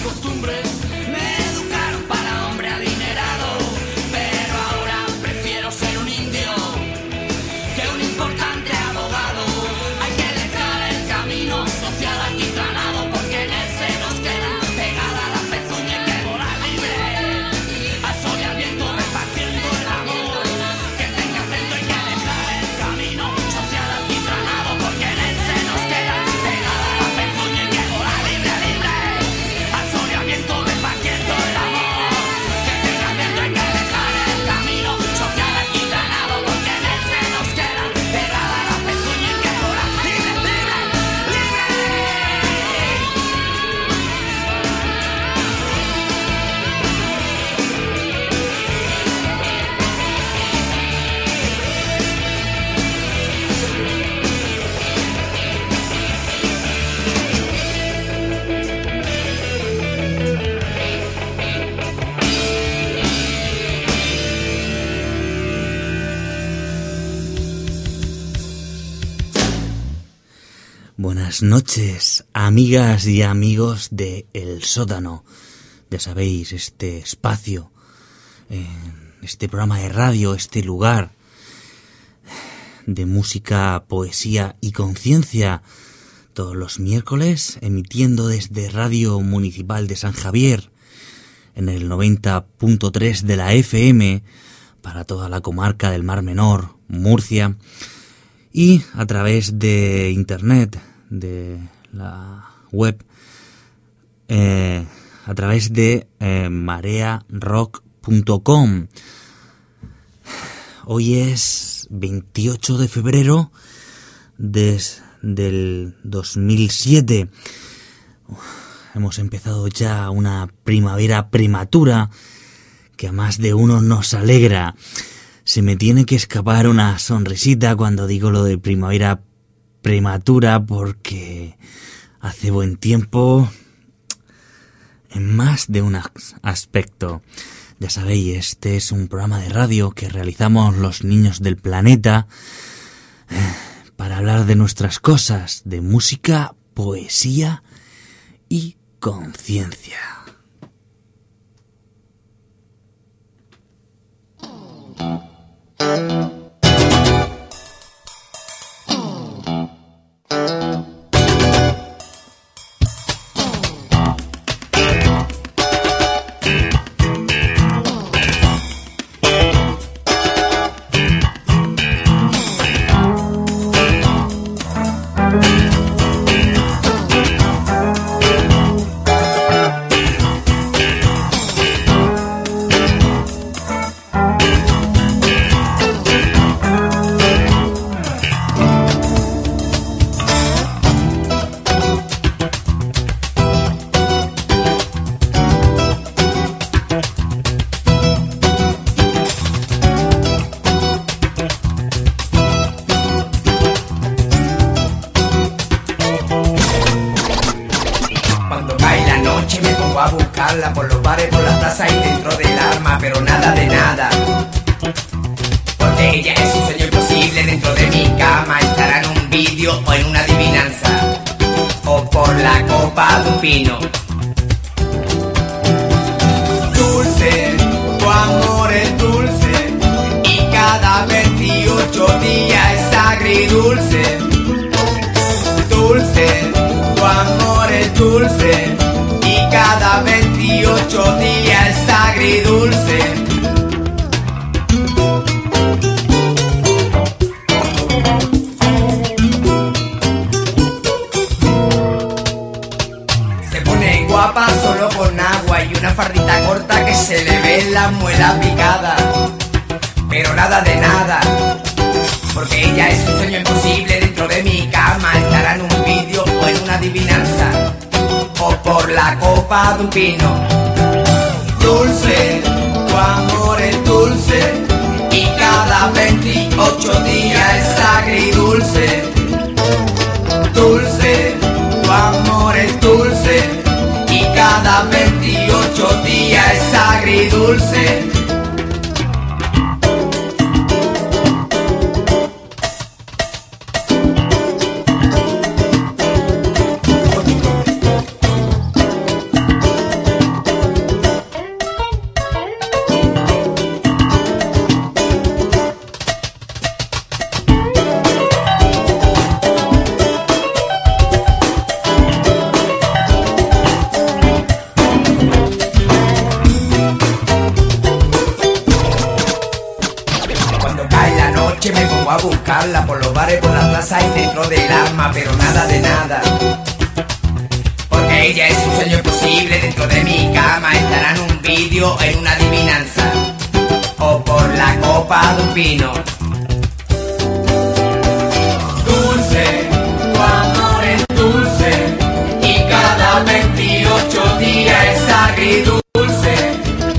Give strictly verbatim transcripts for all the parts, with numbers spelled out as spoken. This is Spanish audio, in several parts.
costumbres. Me educaron para hombre adinerado, pero ahora prefiero ser un indio que un importante abogado. Hay que dejar el camino social aquitranado, porque en él se nos queda pegada la pezuña. Hay que volar libre al sol y al viento, repartiendo el amor que tenga acento. Hay que dejar el camino social aquitranado, porque en él se nos queda pegada la pezuña. Hay que volar libre, libre al sol y al viento, repartiendo el amor que tenga acento. Hay que dejar el camino social aquitranado, porque en él se nos queda pegada la pezuña. Hay que volar libre, libre, libre. Buenas noches, amigas y amigos de El Sótano. Ya sabéis, este espacio, eh, este programa de radio, este lugar de música, poesía y conciencia, todos los miércoles, emitiendo desde Radio Municipal de San Javier, en el noventa punto tres de la F M, para toda la comarca del Mar Menor, Murcia, y a través de internet, de la web, eh, a través de eh, marea rock punto com. Hoy es veintiocho de febrero des, del dos mil siete. Hemos empezado ya una primavera prematura que a más de uno nos alegra. Se me tiene que escapar una sonrisita cuando digo lo de primavera prematura, porque hace buen tiempo en más de un aspecto. Ya sabéis, este es un programa de radio que realizamos los niños del planeta para hablar de nuestras cosas, de música, poesía y conciencia. Por los bares, por las plazas y dentro del alma, pero nada de nada, porque ella es un sueño imposible. Dentro de mi cama estará en un vídeo o en una adivinanza, o por la copa de un pino. Dulce, tu amor es dulce, y cada veintiocho días es agridulce. Dulce, tu amor es dulce, y cada veintiocho días es agridulce. Se pone guapa solo con agua y una fardita corta que se le ve la muela picada, pero nada de nada, porque ella es un sueño imposible. Dentro de mi cama estará en un vídeo o en una adivinanza, o por la copa de un pino. Dulce, tu amor es dulce, y cada veintiocho días es agridulce. Dulce, tu amor es dulce, y cada veintiocho días es agridulce. Cuando cae la noche me pongo a buscarla por los bares, por las plazas y dentro del alma, pero nada de nada. Porque ella es un sueño imposible dentro de mi cama. Estará en un vídeo, en una adivinanza, o por la copa de un vino. Dulce, tu amor es dulce, y cada veintiocho días es agridulce.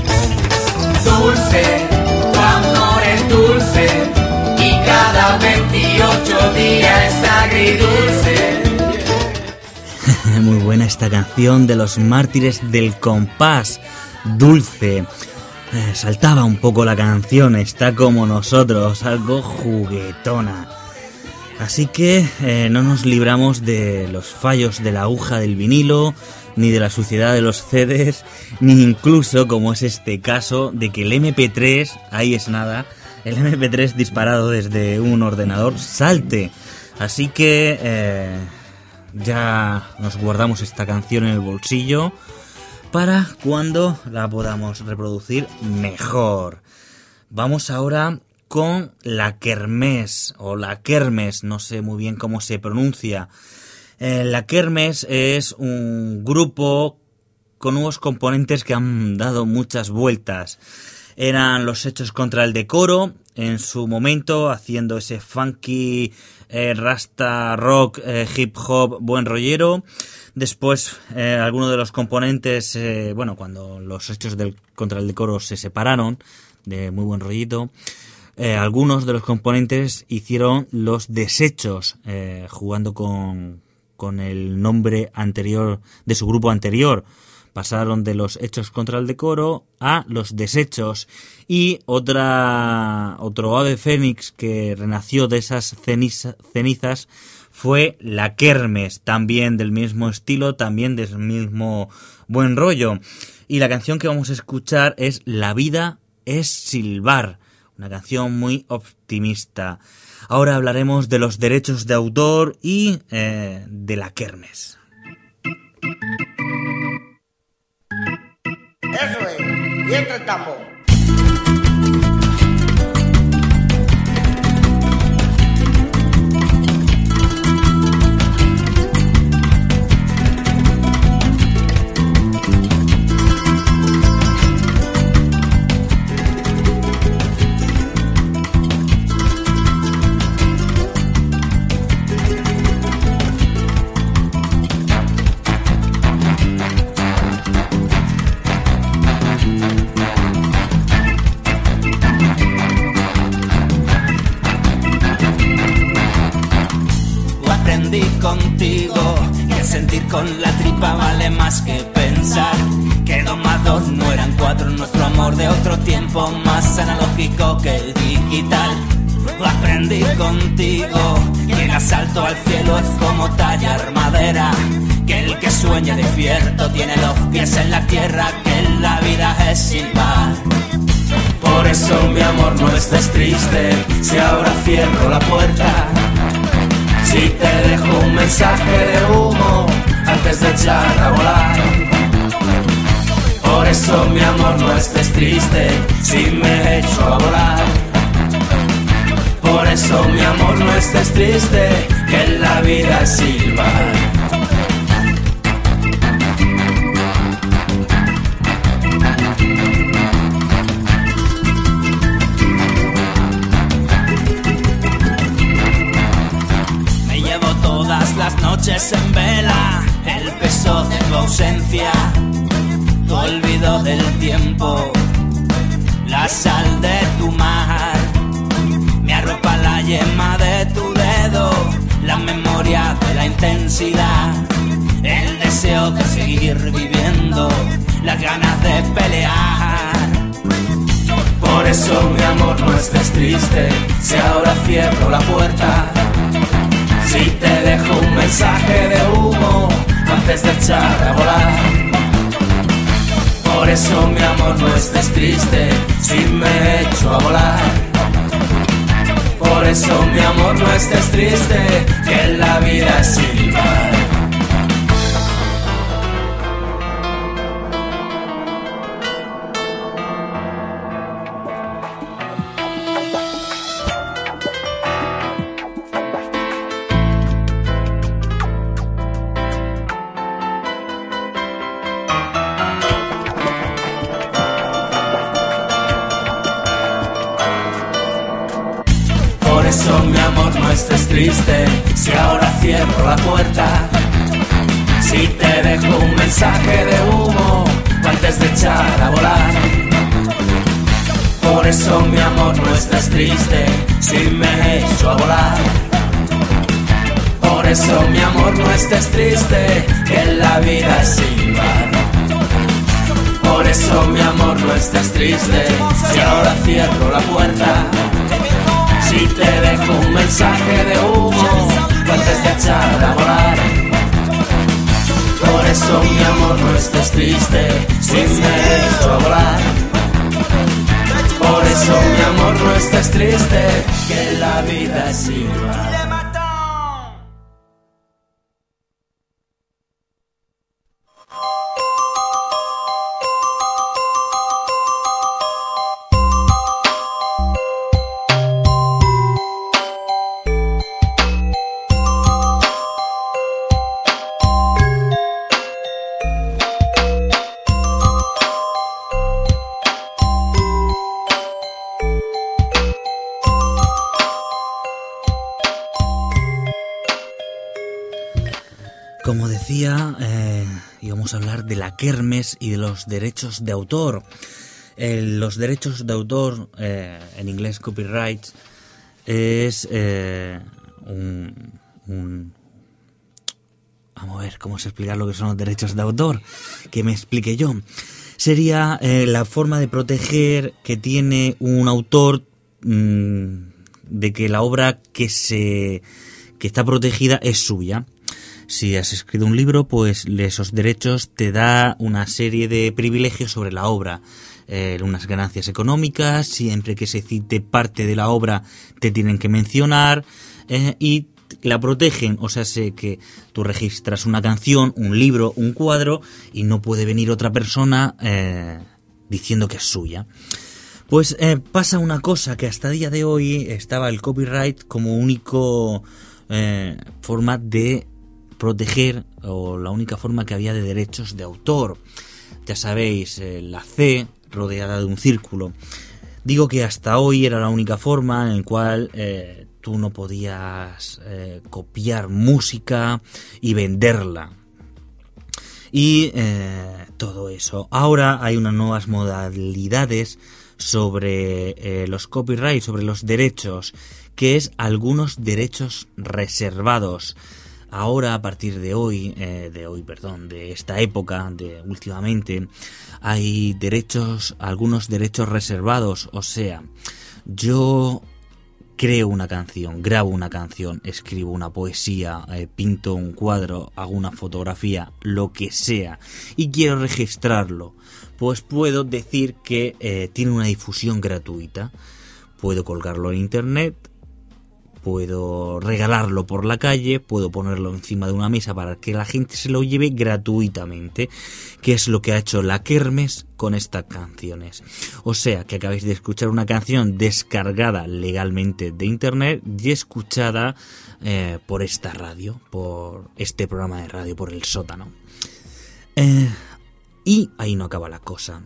Dulce, tu amor es dulce, y cada veintiocho días es agridulce. Muy buena esta canción de los Mártires del Compás, Dulce. Eh, saltaba un poco la canción, está como nosotros, algo juguetona. Así que eh, no nos libramos de los fallos de la aguja del vinilo, ni de la suciedad de los C Ds, ni incluso, como es este caso, de que el eme pe tres, ahí es nada, el eme pe tres disparado desde un ordenador salte. Así que eh, ya nos guardamos esta canción en el bolsillo para cuando la podamos reproducir mejor. Vamos ahora con la Kermés, o la Kermes, no sé muy bien cómo se pronuncia. Eh, la Kermés es un grupo con nuevos componentes que han dado muchas vueltas. Eran los Hechos contra el Decoro, en su momento, haciendo ese funky eh, rasta rock, eh, hip hop, buen rollero. Después, eh, algunos de los componentes, eh, bueno, cuando los Hechos del, contra el Decoro se separaron, de muy buen rollito, eh, algunos de los componentes hicieron los Desechos, eh, jugando con, con el nombre anterior de su grupo anterior. Pasaron de los Hechos contra el Decoro a los Desechos. Y otra otro ave fénix que renació de esas ceniza, cenizas fue la Kermes, también del mismo estilo, también del mismo buen rollo. Y la canción que vamos a escuchar es La vida es silbar, una canción muy optimista. Ahora hablaremos de los derechos de autor y eh, de la Kermes. Eso es, y entra el tambor. Contigo, y el sentir con la tripa vale más que pensar que dos más dos no eran cuatro. Nuestro amor de otro tiempo, más analógico que el digital. Lo aprendí contigo, que el asalto al cielo es como tallar madera, que el que sueña despierto tiene los pies en la tierra, que la vida es silbar. Por eso mi amor no estés triste, si ahora cierro la puerta. Si te dejo un mensaje de humo antes de echar a volar. Por eso mi amor no estés triste si me echo a volar. Por eso mi amor no estés triste, que la vida es silbar. Las noches en vela, el peso de tu ausencia, tu olvido del tiempo, la sal de tu mar, me arropa la yema de tu dedo, la memoria de la intensidad, el deseo de seguir viviendo, las ganas de pelear. Por eso mi amor no estés triste, si ahora cierro la puerta. Si te dejo un mensaje de humo antes de echar a volar. Por eso mi amor no estés triste si me echo a volar. Por eso mi amor no estés triste, que la vida es silbar. eso, mi amor, no estés triste, si ahora cierro la puerta, si te dejo un mensaje de humo antes de echar a volar. Por eso, mi amor, no estés triste, si me echo a volar. Por eso, mi amor, no estés triste, que la vida es sin par. Por eso, mi amor, no estés triste, si ahora cierro la puerta, si te dejo un mensaje de humo antes de echar a volar. Por eso, mi amor, no estés triste, si me echo a volar. Por eso, mi amor, no estés triste, que la vida es igual. Como decía, eh, íbamos a hablar de la kermés y de los derechos de autor. Eh, los derechos de autor, eh, en inglés copyright, es eh, un, un... Vamos a ver cómo se explica lo que son los derechos de autor, que me explique yo. Sería eh, la forma de proteger que tiene un autor mmm, de que la obra que se que está protegida es suya. Si has escrito un libro, pues esos derechos te da una serie de privilegios sobre la obra, eh, unas ganancias económicas, siempre que se cite parte de la obra te tienen que mencionar, eh, y la protegen, o sea, sé que tú registras una canción, un libro, un cuadro, y no puede venir otra persona eh, diciendo que es suya. Pues eh, pasa una cosa, que hasta el día de hoy estaba el copyright como único eh, forma de proteger, o la única forma que había de derechos de autor. Ya sabéis, eh, la C rodeada de un círculo. Digo que hasta hoy era la única forma en la cual eh, tú no podías eh, copiar música y venderla. Y eh, todo eso. Ahora hay unas nuevas modalidades sobre eh, los copyrights, sobre los derechos, que es algunos derechos reservados. Ahora, a partir de hoy, eh, de hoy, perdón, de esta época, de últimamente, hay derechos, algunos derechos reservados. O sea, yo creo una canción, grabo una canción, escribo una poesía, eh, pinto un cuadro, hago una fotografía, lo que sea, y quiero registrarlo, pues puedo decir que eh, tiene una difusión gratuita. Puedo colgarlo en internet, puedo regalarlo por la calle, puedo ponerlo encima de una mesa para que la gente se lo lleve gratuitamente, que es lo que ha hecho la kermés con estas canciones. O sea, que acabáis de escuchar una canción descargada legalmente de internet y escuchada eh, por esta radio, por este programa de radio, por El Sótano. Eh, y ahí no acaba la cosa.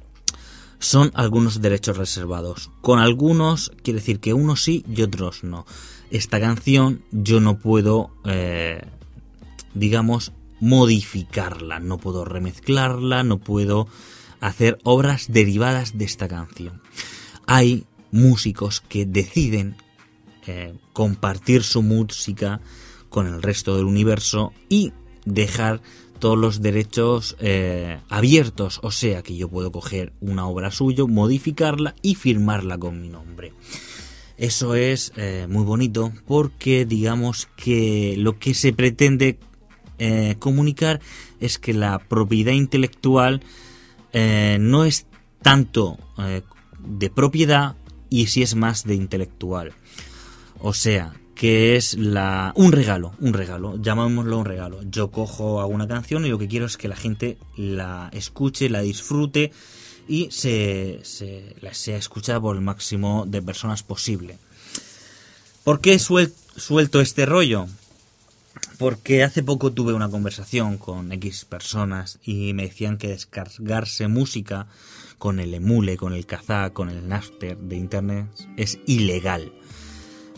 Son algunos derechos reservados. Con algunos quiere decir que unos sí y otros no. Esta canción yo no puedo, eh, digamos, modificarla. No puedo remezclarla, no puedo hacer obras derivadas de esta canción. Hay músicos que deciden eh, compartir su música con el resto del universo y dejar todos los derechos eh, abiertos, o sea que yo puedo coger una obra suya, modificarla y firmarla con mi nombre. Eso es eh, muy bonito, porque digamos que lo que se pretende eh, comunicar es que la propiedad intelectual eh, no es tanto eh, de propiedad, y si es más de intelectual. O sea, que es la un regalo, un regalo, llamémoslo un regalo. Yo cojo alguna canción y lo que quiero es que la gente la escuche, la disfrute y se, se la sea escuchada por el máximo de personas posible. ¿Por qué suel, suelto este rollo? Porque hace poco tuve una conversación con X personas y me decían que descargarse música con el Emule, con el Kazaa, con el Napster de internet es ilegal.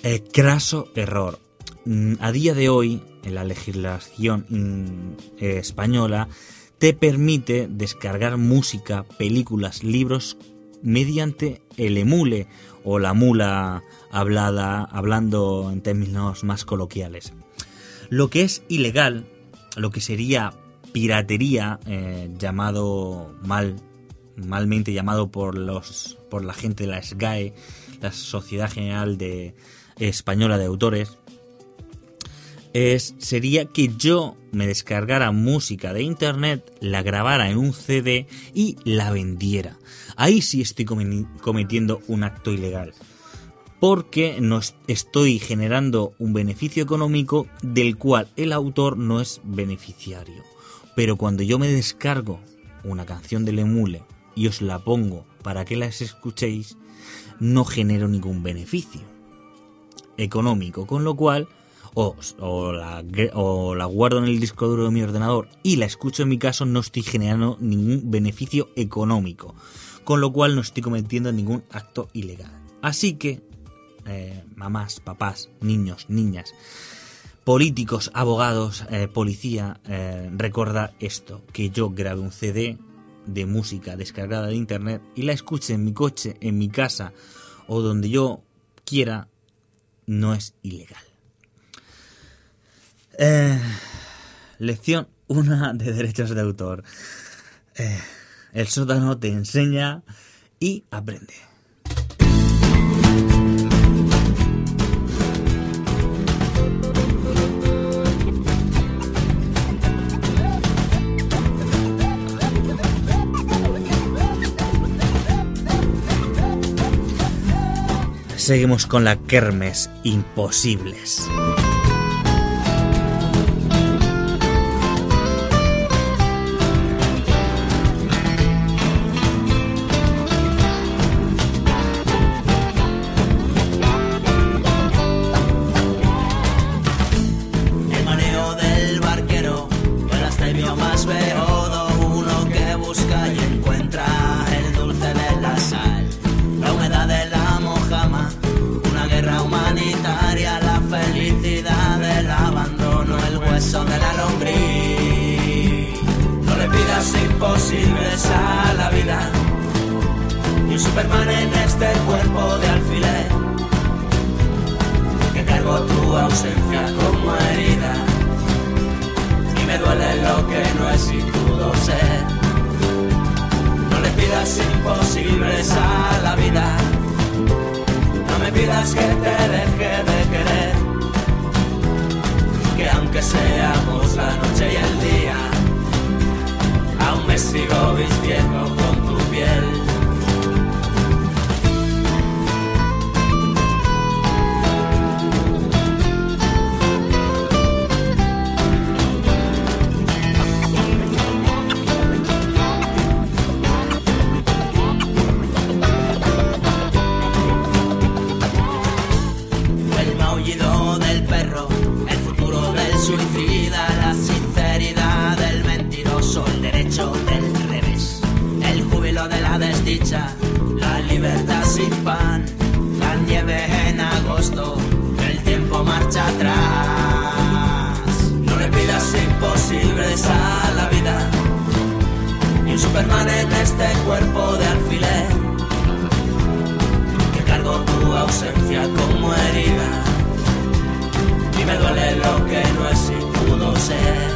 Eh, craso error. A día de hoy, en la legislación eh, española, te permite descargar música, películas, libros mediante el emule o la mula hablada, hablando en términos más coloquiales. Lo que es ilegal, lo que sería piratería, eh, llamado mal, malmente llamado por los por la gente de la S G A E, la Sociedad General de Española de Autores, es, sería que yo me descargara música de internet, la grabara en un C D y la vendiera. Ahí sí estoy cometiendo un acto ilegal, porque no estoy generando un beneficio económico del cual el autor no es beneficiario. Pero cuando yo me descargo una canción del emule y os la pongo para que las escuchéis, no genero ningún beneficio económico, con lo cual o, o, la, o la guardo en el disco duro de mi ordenador y la escucho en mi caso, no estoy generando ningún beneficio económico, con lo cual no estoy cometiendo ningún acto ilegal. Así que, eh, mamás, papás, niños, niñas, políticos, abogados, eh, policía, eh, recordad esto, que yo grabé un C D de música descargada de internet y la escuche en mi coche, en mi casa o donde yo quiera, no es ilegal. Eh, lección uno de derechos de autor. Eh, el sótano te enseña y aprende. Seguimos con la kermes imposibles. El mareo del barquero, el astemio más beodo, uno que busca y encuentra el dulce de la sal, la humedad de la mojama, una guerra humanitaria, la felicidad del abandono, el hueso de la lombriz. No le pidas imposibles a la vida, ni un Superman en este cuerpo de alfiler, que cargo tu ausencia como herida, y me duele lo que no es y pudo ser. No le pidas imposibles a la vida, no me pidas que te deje de querer, que aunque seamos la noche y el día, aún me sigo vistiendo con tu piel. Suicida, la sinceridad del mentiroso, el derecho del revés, el júbilo de la desdicha, la libertad sin pan, la nieve en agosto, el tiempo marcha atrás. No le pidas imposibles a la vida, ni un Superman en este cuerpo de alfiler, que cargo tu ausencia como herida, y me duele lo que no es y pudo ser.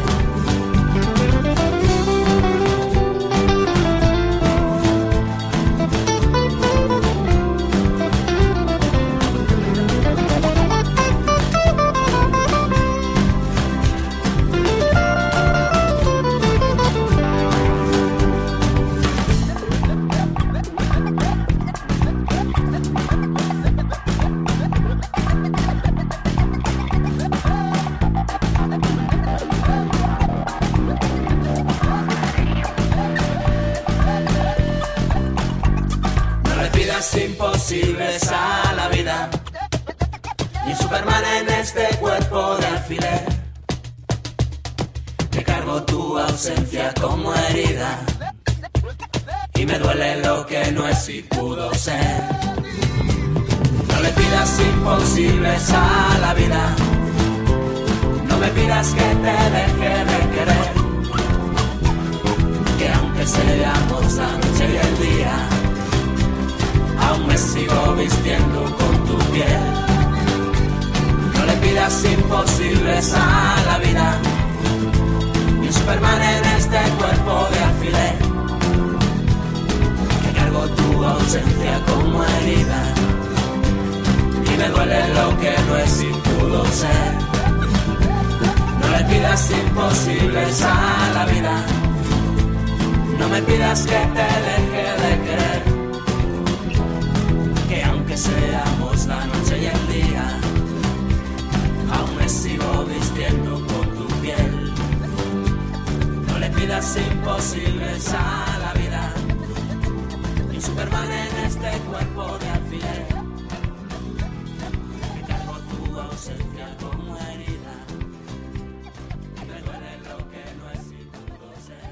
Imposibles a la vida, ni Superman en este cuerpo de alfiler, que cargo tu ausencia como herida, y me duele lo que no es y pudo ser. No le pidas imposibles a la vida, no me pidas que te deje de querer, que aunque seamos la noche y el día, aún me sigo vistiendo con tu piel. No le pidas imposibles a la vida, ni un Superman en este cuerpo de alfiler, que cargo tu ausencia como herida, y me duele lo que no es y pudo ser. No le pidas imposibles a la vida, no me pidas que te deje de querer, que aunque seamos la noche y el día, aún me sigo vistiendo con tu piel. No le pidas imposibles a la vida, ni un Superman en este cuerpo de alfiler, que cargo tu ausencia como herida, y me duele lo que no es y pudo ser.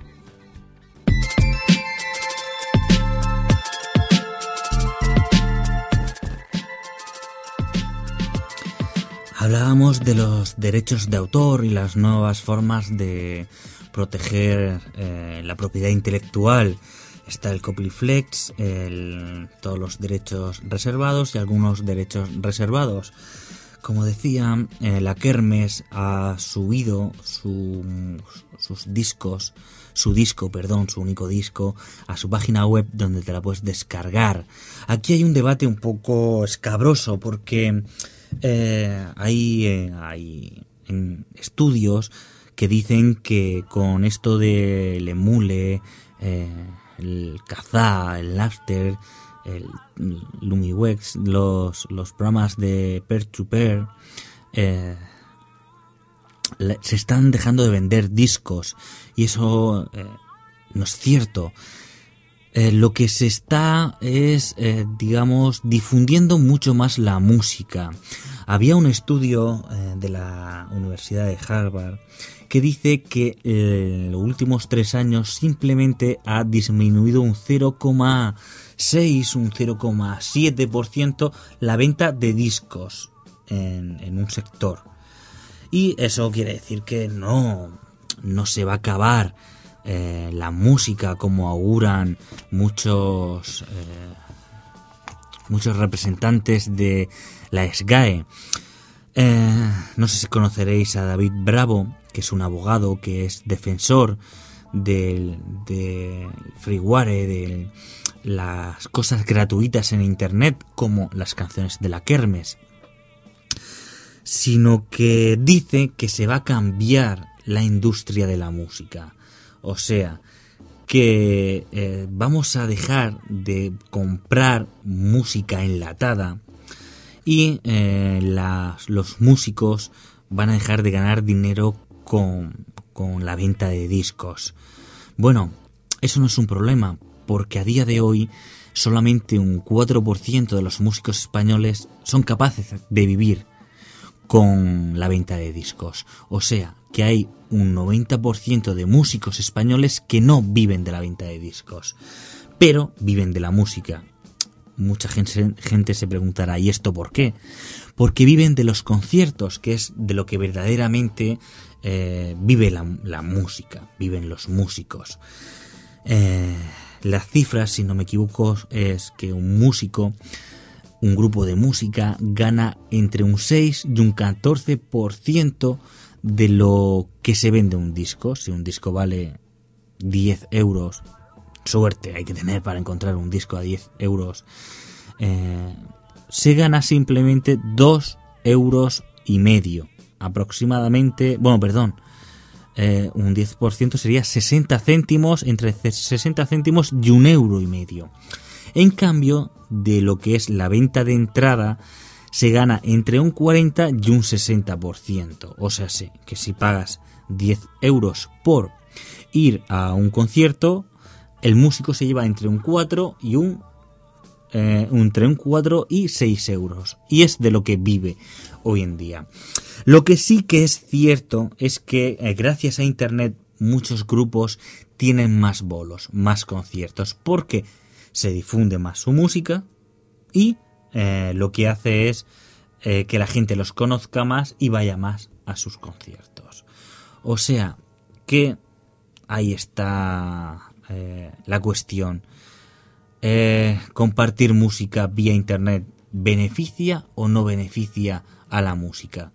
Hablábamos de los derechos de autor y las nuevas formas de proteger eh, la propiedad intelectual. Está el copyflex, el, todos los derechos reservados y algunos derechos reservados. Como decía, eh, la Kermes ha subido su, sus discos, su disco, perdón, su único disco, a su página web donde te la puedes descargar. Aquí hay un debate un poco escabroso porque eh, hay, eh, hay en estudios que dicen que con esto del emule, eh, el Kazaa, el Napster, el Lumiwex, los, los programas de peer-to-peer, eh, se están dejando de vender discos y eso eh, no es cierto. Eh, lo que se está es, eh, digamos, difundiendo mucho más la música. Había un estudio eh, de la Universidad de Harvard que dice que eh, en los últimos tres años simplemente ha disminuido un cero coma seis, un cero coma siete por ciento la venta de discos en, en un sector. Y eso quiere decir que no, no se va a acabar eh, la música como auguran muchos, eh, muchos representantes de la S G A E. Eh, no sé si conoceréis a David Bravo, que es un abogado que es defensor del, del freeware, de las cosas gratuitas en internet como las canciones de la Kermes, sino que dice que se va a cambiar la industria de la música. O sea, que eh, vamos a dejar de comprar música enlatada y eh, las, los músicos van a dejar de ganar dinero con, con la venta de discos. Bueno, eso no es un problema, porque a día de hoy solamente un cuatro por ciento de los músicos españoles son capaces de vivir con la venta de discos. O sea, que hay un noventa por ciento de músicos españoles que no viven de la venta de discos, pero viven de la música. Mucha gente, gente se preguntará, ¿y esto por qué? Porque viven de los conciertos, que es de lo que verdaderamente eh, vive la, la música, viven los músicos. Eh, las cifras, si no me equivoco, es que un músico, un grupo de música, gana entre un seis y un catorce por ciento de lo que se vende un disco. Si un disco vale diez euros, suerte hay que tener para encontrar un disco a diez euros, eh, se gana simplemente dos euros y medio aproximadamente. Bueno, perdón, eh, un diez por ciento sería sesenta céntimos, entre sesenta céntimos y un euro y medio. En cambio, de lo que es la venta de entrada, se gana entre un cuarenta y un sesenta por ciento. O sea, sí, que si pagas diez euros por ir a un concierto, el músico se lleva entre un cuatro y un eh, entre un cuatro y seis euros, y es de lo que vive hoy en día. Lo que sí que es cierto es que eh, gracias a internet muchos grupos tienen más bolos, más conciertos, porque se difunde más su música y eh, lo que hace es eh, que la gente los conozca más y vaya más a sus conciertos. O sea, que ahí está eh, la cuestión. Eh, ¿Compartir música vía internet beneficia o no beneficia a la música?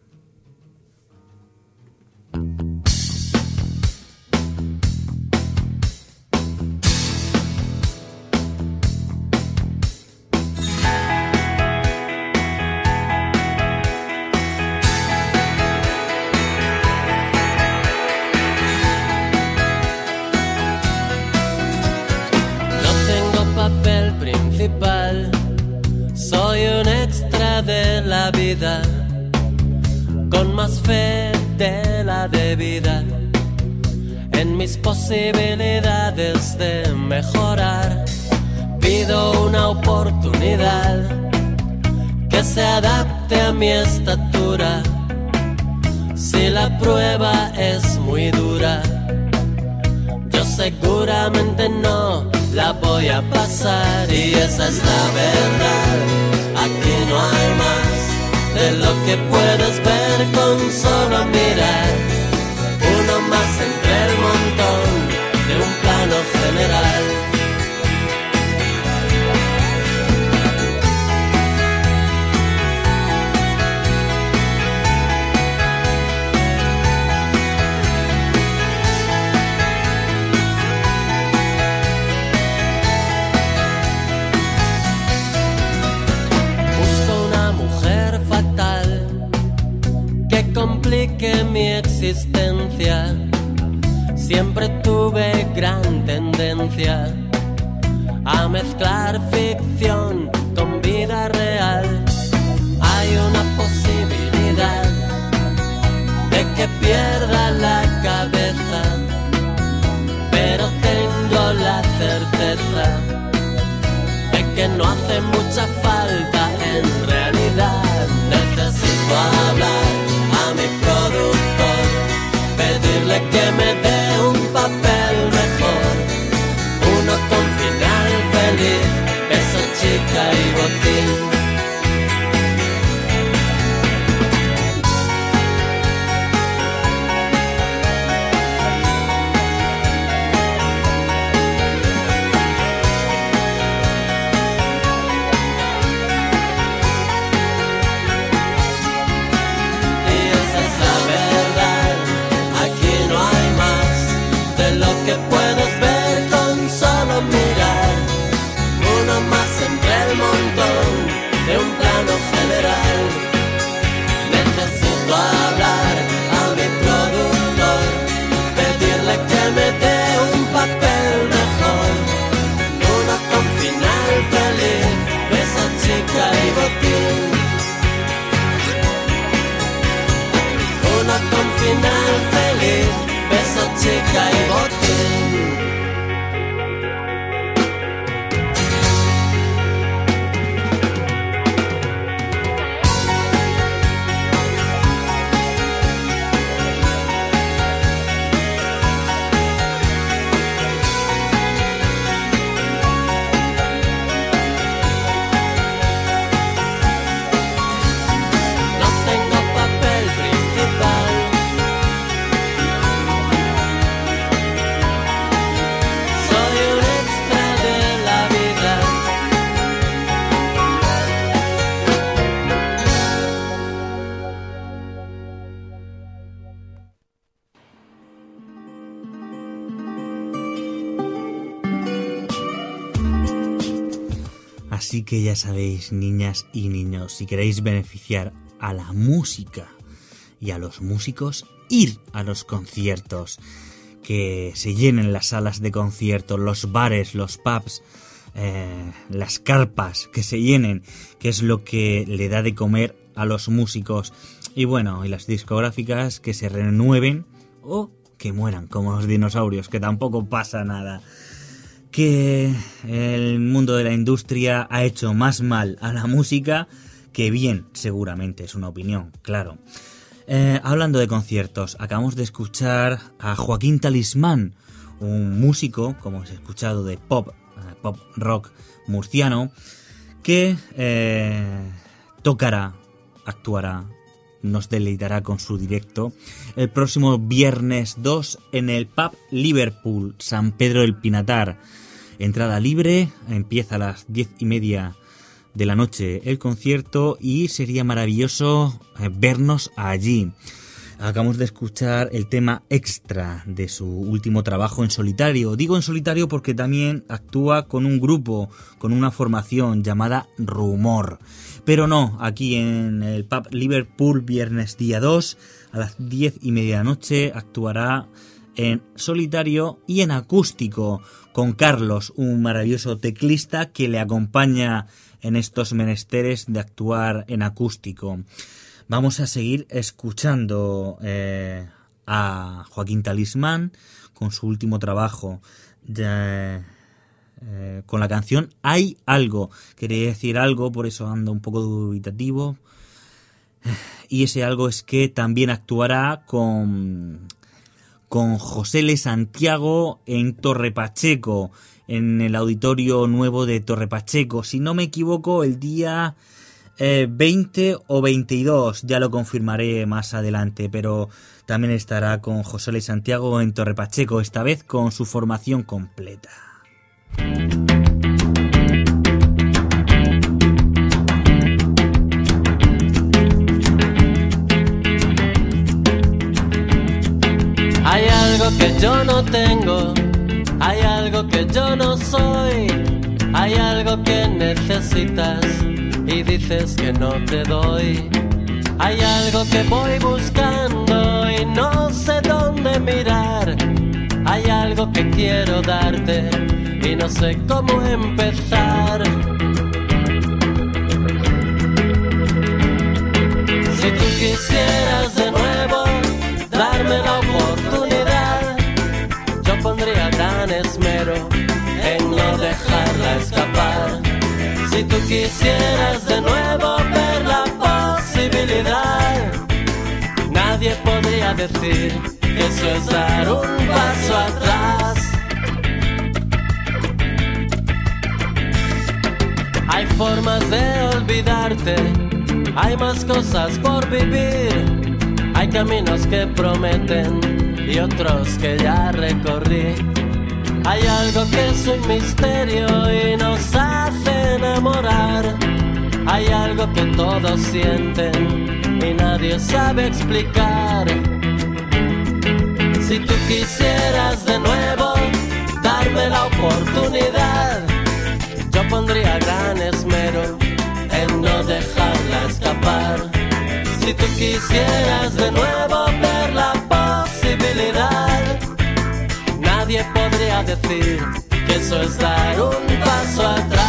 Soy un extra de la vida, con más fe de la debida en mis posibilidades de mejorar. Pido una oportunidad que se adapte a mi estatura. Si la prueba es muy dura, yo seguramente no la voy a pasar, y esa es la verdad. Aquí no hay más de lo que puedes ver con solo mirar. Uno más entre el montón de un plano general. Complique mi existencia. Siempre tuve gran tendencia a mezclar ficción con vida real. Hay una posibilidad de que pierda la cabeza, pero tengo la certeza de que no hace mucha falta en realidad. Necesito hablar a mi productor, pedirle que me dé un papel mejor, uno con final feliz, beso, chica y botín. Final feliz, beso, chica y botín. Así que ya sabéis, niñas y niños, si queréis beneficiar a la música y a los músicos, ir a los conciertos, que se llenen las salas de conciertos, los bares, los pubs, eh, las carpas, que se llenen, que es lo que le da de comer a los músicos. Y bueno, y las discográficas que se renueven o que mueran como los dinosaurios, que tampoco pasa nada. Que el mundo de la industria ha hecho más mal a la música que bien, seguramente, es una opinión, claro. Eh, hablando de conciertos, acabamos de escuchar a Joaquín Talismán, un músico, como os he escuchado, de pop, eh, pop rock murciano, que eh, tocará, actuará, nos deleitará con su directo el próximo viernes dos en el Pub Liverpool, San Pedro del Pinatar. Entrada libre, empieza a las diez y media de la noche el concierto y sería maravilloso vernos allí. Acabamos de escuchar el tema Extra de su último trabajo en solitario. Digo en solitario porque también actúa con un grupo, con una formación llamada Rumor. Pero no, aquí en el Pub Liverpool, viernes día dos, a las diez y media de la noche, actuará en solitario y en acústico, con Carlos, un maravilloso teclista que le acompaña en estos menesteres de actuar en acústico. Vamos a seguir escuchando eh, a Joaquín Talismán con su último trabajo, de, eh, con la canción Hay Algo. Quería decir algo, por eso ando un poco dubitativo. Y ese algo es que también actuará con, con José L. Santiago en Torre Pacheco, en el auditorio nuevo de Torre Pacheco. Si no me equivoco, el día Eh, veinte o veintidós, ya lo confirmaré más adelante, pero también estará con José Luis Santiago en Torre Pacheco, esta vez con su formación completa. Hay algo que yo no tengo, hay algo que yo no soy, hay algo que necesitas y dices que no te doy. Hay algo que voy buscando y no sé dónde mirar. Hay algo que quiero darte y no sé cómo empezar. Si tú quisieras de nuevo darme la oportunidad, yo pondría gran esmero en no dejarla escapar. Si tú quisieras de nuevo ver la posibilidad, nadie podría decir que eso es dar un paso atrás. Hay formas de olvidarte, hay más cosas por vivir, hay caminos que prometen y otros que ya recorrí. Hay algo que es un misterio y nos hace enamorar. Hay algo que todos sienten y nadie sabe explicar. Si tú quisieras de nuevo darme la oportunidad, yo pondría gran esmero en no dejarla escapar. Si tú quisieras de nuevo ver la posibilidad, nadie podría decir que eso es dar un paso atrás.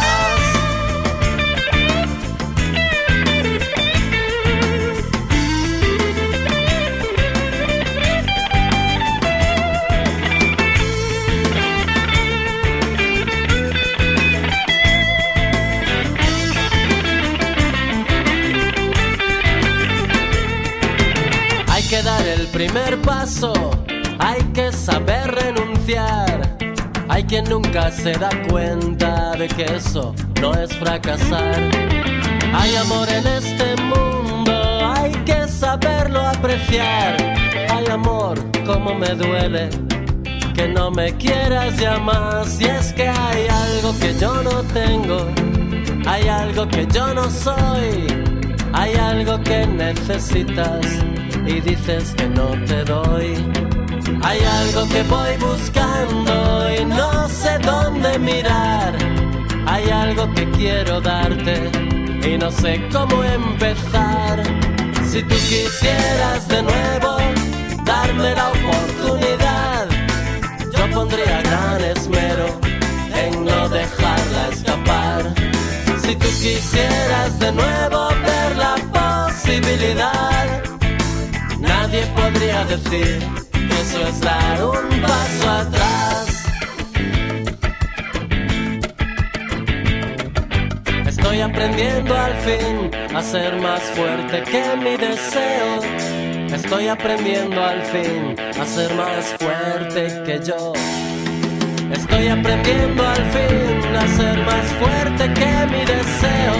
Hay que dar el primer paso, hay que saber renunciar. Hay quien nunca se da cuenta de que eso no es fracasar. Hay amor en este mundo, hay que saberlo apreciar. Hay amor, como me duele que no me quieras ya más. Y es que hay algo que yo no tengo, hay algo que yo no soy, hay algo que necesitas y dices que no te doy. Hay algo que voy buscando y no sé dónde mirar. Hay algo que quiero darte y no sé cómo empezar. Si tú quisieras de nuevo darme la oportunidad, yo pondría gran esmero en no dejarla escapar. Si tú quisieras de nuevo ver la posibilidad, nadie podría decir que eso es dar un paso atrás. Estoy aprendiendo al fin a ser más fuerte que mi deseo. Estoy aprendiendo al fin a ser más fuerte que yo. Estoy aprendiendo al fin a ser más fuerte que mi deseo.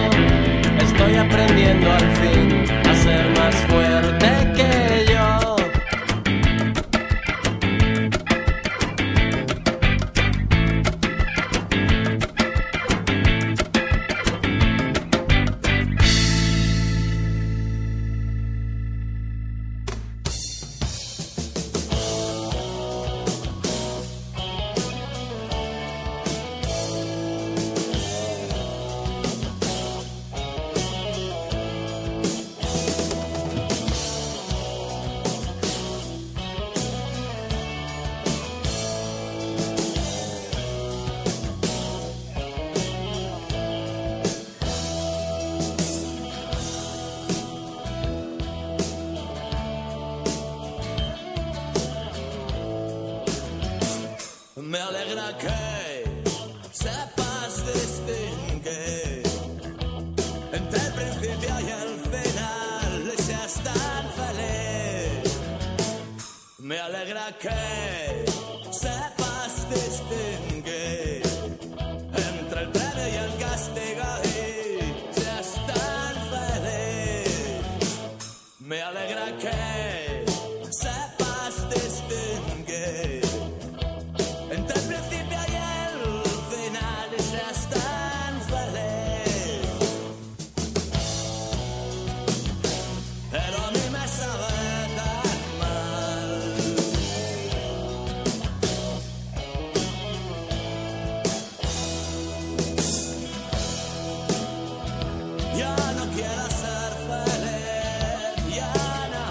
alegra que sepas distinguir entre el principio y el final y seas tan feliz. Me alegra que sepas distinguir entre el premio y el castigo y seas tan feliz. Me alegra que sepas distinguir entre el principio y el final y seas tan feliz. Pero a mí me sabe tan mal. Ya no quiero ser feliz, ya no.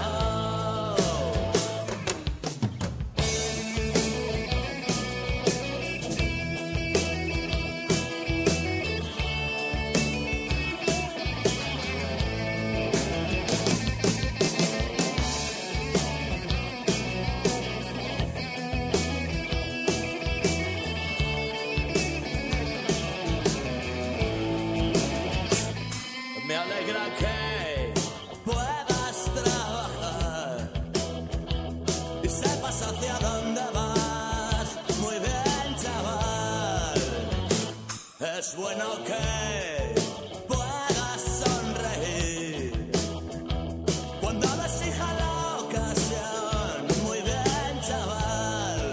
Me alegra que puedas trabajar y sepas hacia dónde vas. Muy bien, chaval. Es bueno que puedas sonreír cuando desija la ocasión. Muy bien, chaval.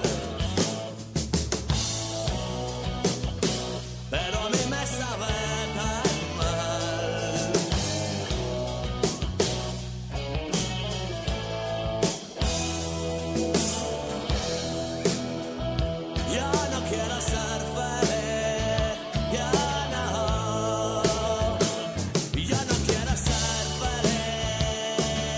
Pero a mí me sabe tan mal. Ya no quiero ser feliz, ya no. Ya no quiero ser feliz.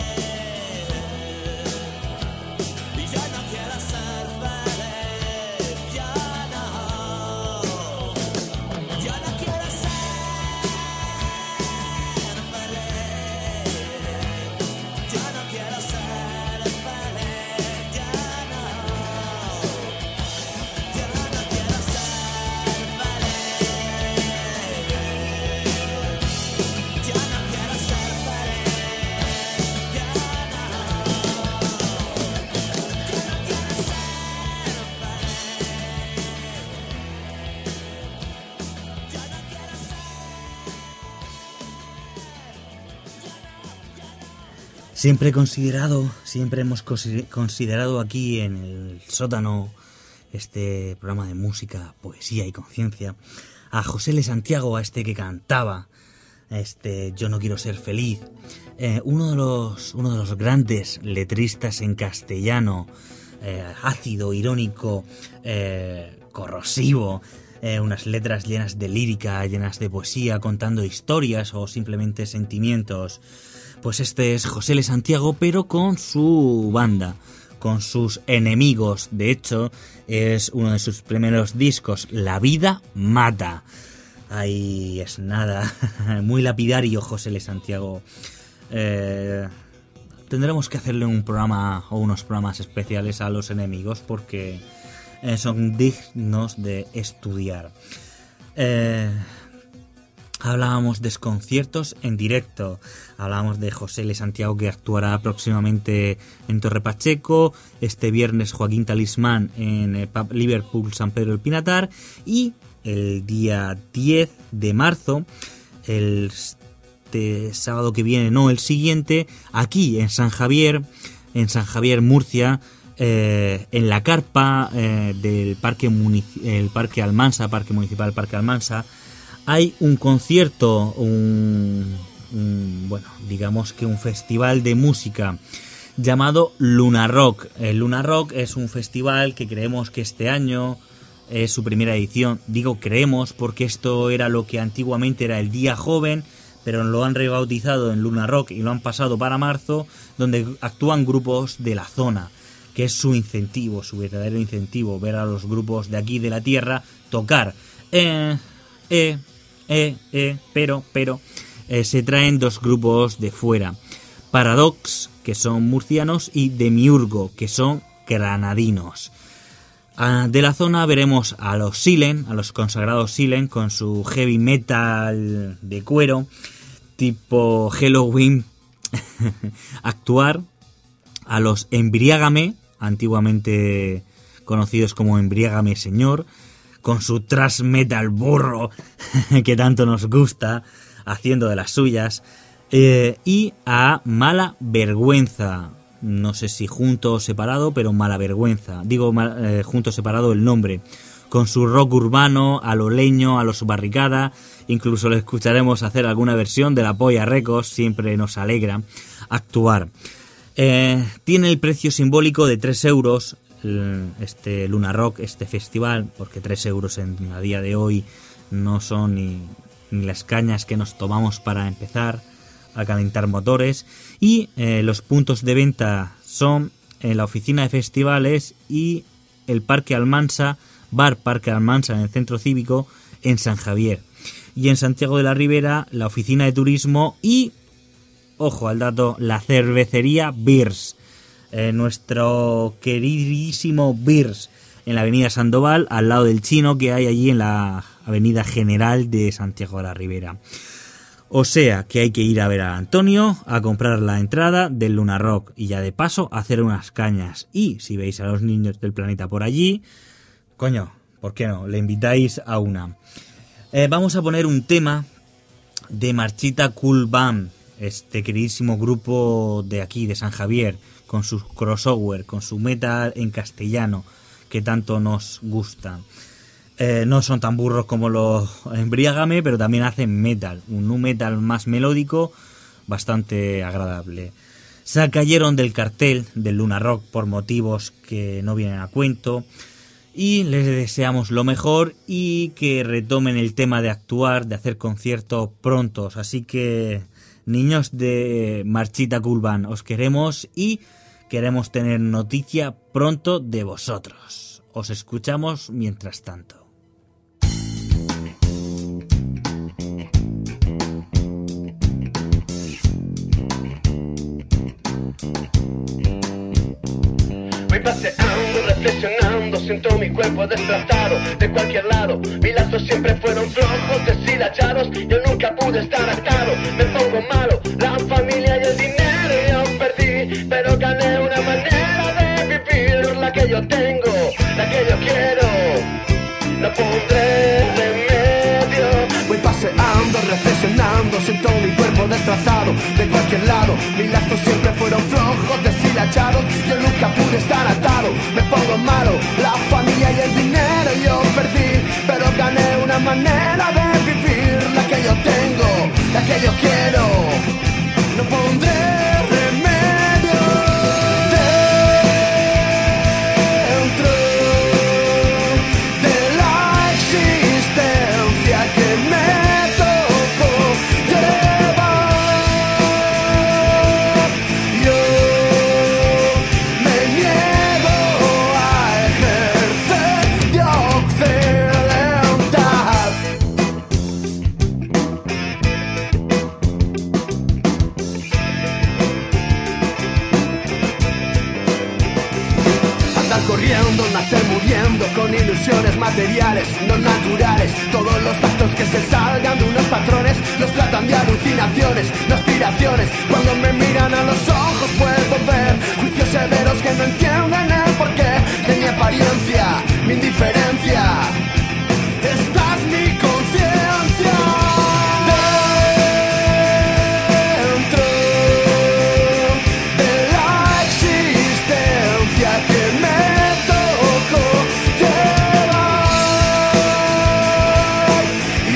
Ya no quiero ser feliz, ya no. Ya no quiero ser feliz. Ya no quiero ser feliz, ya no. Ya no quiero ser feliz. Ya no quiero ser feliz, ya Siempre he considerado, siempre hemos consi- considerado aquí en el sótano, este programa de música, poesía y conciencia, a José L. Santiago, a este que cantaba, a este Yo no quiero ser feliz, eh, uno de los uno de los grandes letristas en castellano, eh, ácido, irónico, eh, corrosivo, eh, unas letras llenas de lírica, llenas de poesía, contando historias o simplemente sentimientos. Pues este es José L. Santiago, pero con su banda, con sus enemigos. De hecho, es uno de sus primeros discos, La vida mata. Ahí es nada, muy lapidario José L. Santiago. Eh, tendremos que hacerle un programa o unos programas especiales a los enemigos porque eh, son dignos de estudiar. Eh... Hablábamos de conciertos en directo, hablábamos de José L. Santiago que actuará próximamente en Torre Pacheco, este viernes Joaquín Talismán en el pub Liverpool San Pedro del Pinatar y el día diez de marzo, el este sábado que viene, no, el siguiente, aquí en San Javier, en San Javier, Murcia, eh, en la carpa eh, del parque, munici- el parque Almansa, Parque Municipal Parque Almansa, hay un concierto, un, un, bueno, digamos que un festival de música llamado Luna Rock. El Luna Rock es un festival que creemos que este año es su primera edición. Digo creemos porque esto era lo que antiguamente era el Día Joven, pero lo han rebautizado en Luna Rock y lo han pasado para marzo, donde actúan grupos de la zona, que es su incentivo, su verdadero incentivo, ver a los grupos de aquí de la tierra tocar. Eh, eh, eh, eh, pero, pero, eh, se traen dos grupos de fuera. Paradox, que son murcianos, y Demiurgo, que son granadinos. De la zona veremos a los Silen, a los consagrados Silen, con su heavy metal de cuero, tipo Halloween, actuar. A los Embriágame, antiguamente conocidos como Embriágame Señor, con su thrash metal burro que tanto nos gusta, haciendo de las suyas. Eh, y a Mala Vergüenza, no sé si junto o separado, pero Mala Vergüenza, digo mal, eh, junto o separado el nombre, con su rock urbano, a lo Leño, a lo Barricada. Incluso le escucharemos hacer alguna versión de la Polla Records, siempre nos alegra actuar. Eh, tiene el precio simbólico de tres euros este Luna Rock, este festival, porque tres euros en, a día de hoy no son ni, ni las cañas que nos tomamos para empezar a calentar motores. Y eh, los puntos de venta son en la oficina de festivales y el Parque Almansa, Bar Parque Almansa en el Centro Cívico en San Javier. Y en Santiago de la Ribera, la oficina de turismo y, ojo al dato, la cervecería Beers. Eh, nuestro queridísimo Beers en la avenida Sandoval, al lado del chino que hay allí en la avenida General de Santiago de la Ribera. O sea que hay que ir a ver a Antonio, a comprar la entrada del Luna Rock y ya de paso a hacer unas cañas. Y si veis a los niños del planeta por allí, coño, ¿por qué no? Le invitáis a una. Eh, vamos a poner un tema de Marchita Cool Band, este queridísimo grupo de aquí, de San Javier, con su crossover, con su metal en castellano, que tanto nos gusta. Eh, no son tan burros como los Embriágame, pero también hacen metal, un nu metal más melódico, bastante agradable. Se cayeron del cartel del Luna Rock por motivos que no vienen a cuento, y les deseamos lo mejor y que retomen el tema de actuar, de hacer conciertos prontos. Así que, niños de Marchita Cool Band, os queremos y queremos tener noticia pronto de vosotros. Os escuchamos mientras tanto. Voy paseando, reflexionando, siento mi cuerpo desplazado de cualquier lado. Mis lazos siempre fueron flojos, deshilachados, yo nunca pude estar atado. Me pongo malo, la familia y el dinero yo perdí, pero gané una manera de vivir, la que yo tengo, la que yo quiero, no pondré remedio. Voy paseando, reflexionando, siento mi cuerpo desplazado de cualquier lado. Mis lazos siempre fueron flojos, deshilachados, yo nunca pude estar atado. Me pongo malo, la familia y el dinero yo perdí, pero gané una manera de vivir, la que yo tengo, la que yo quiero, no pondré remedio. Dentro de la existencia que me tocó llevar, yo me niego a ejercer de occidental. Andar corriendo, nacer muriendo con ilusiones materiales, no naturales. Todos los actos que se salgan de unos patrones los tratan de alucinaciones, no aspiraciones. Cuando me miran a los ojos puedo ver juicios severos que no entienden el porqué de mi apariencia, mi indiferencia. Esta es mi conciencia. Dentro de la existencia que me tocó llevar,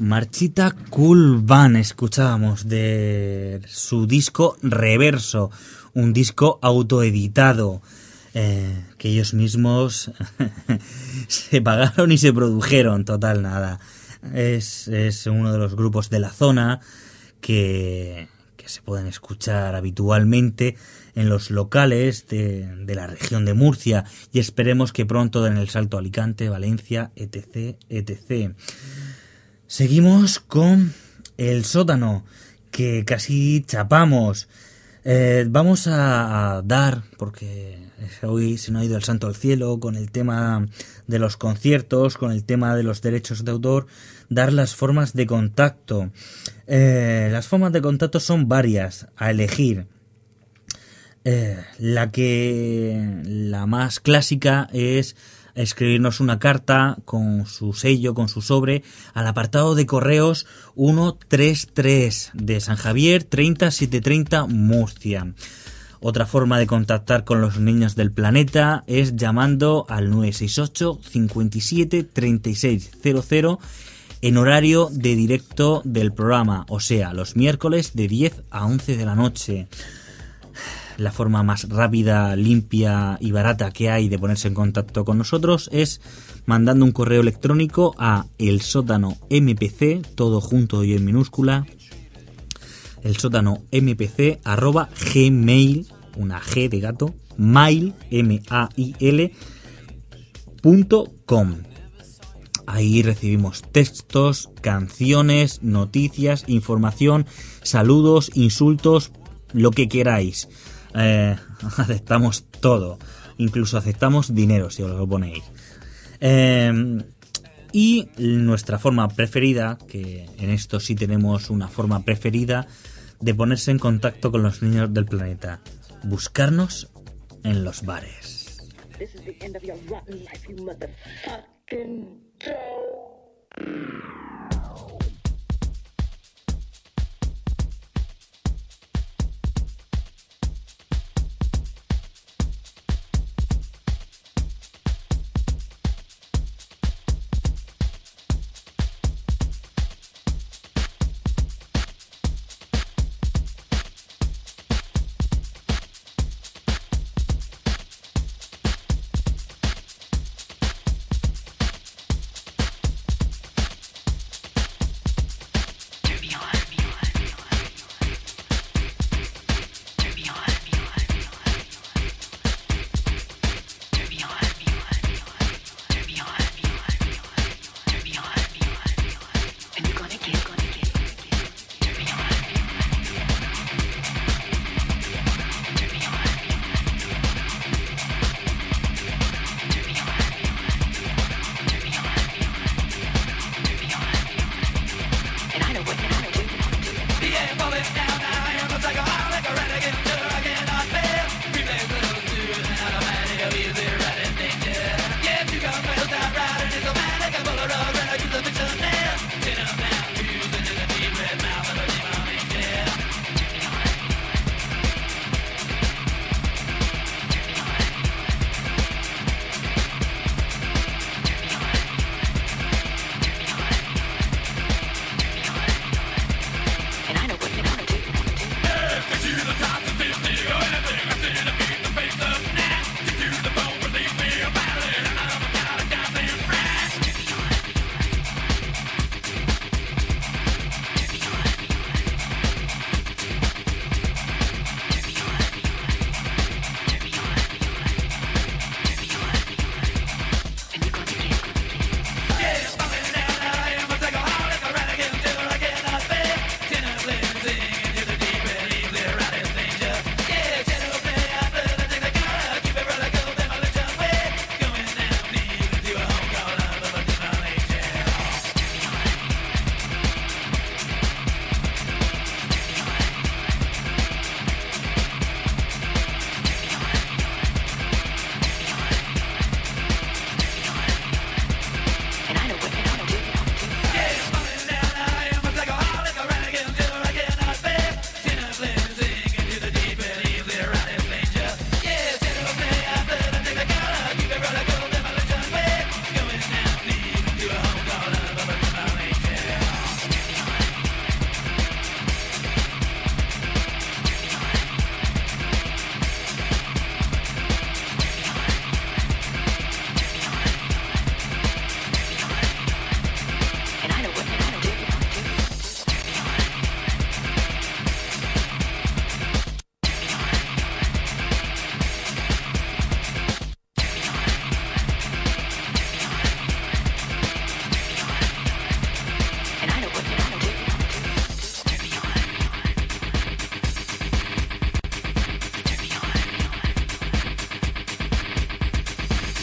Marchita Cool Band escuchábamos de su disco Reverso, un disco autoeditado eh, que ellos mismos se pagaron y se produjeron, total nada. Es, es uno de los grupos de la zona que, que se pueden escuchar habitualmente en los locales de, de la región de Murcia, y esperemos que pronto den el salto a Alicante, Valencia, etc, etcétera. Seguimos con El Sótano, que casi chapamos. Eh, vamos a, a dar, porque hoy se nos ha ido el santo al cielo con el tema de los conciertos, con el tema de los derechos de autor, dar las formas de contacto. Eh, las formas de contacto son varias a elegir. Eh, la que la más clásica es escribirnos una carta con su sello, con su sobre, al apartado de correos ciento treinta y tres de San Javier treinta setecientos treinta Murcia. Otra forma de contactar con los niños del planeta es llamando al nueve seis ocho cincuenta y siete treinta y seis cero cero en horario de directo del programa, o sea, los miércoles de diez a once de la noche. La forma más rápida, limpia y barata que hay de ponerse en contacto con nosotros es mandando un correo electrónico a elsótanompc, todo junto y en minúscula, elsótanompc arroba gmail, una G de gato, mail, M A I L, punto com. Ahí recibimos textos, canciones, noticias, información, saludos, insultos, lo que queráis. Eh, aceptamos todo, incluso aceptamos dinero si os lo ponéis. Eh, y nuestra forma preferida, que en esto sí tenemos una forma preferida de ponerse en contacto con los niños del planeta: buscarnos en los bares. This is the end of your rotten life, you motherfucking Joe.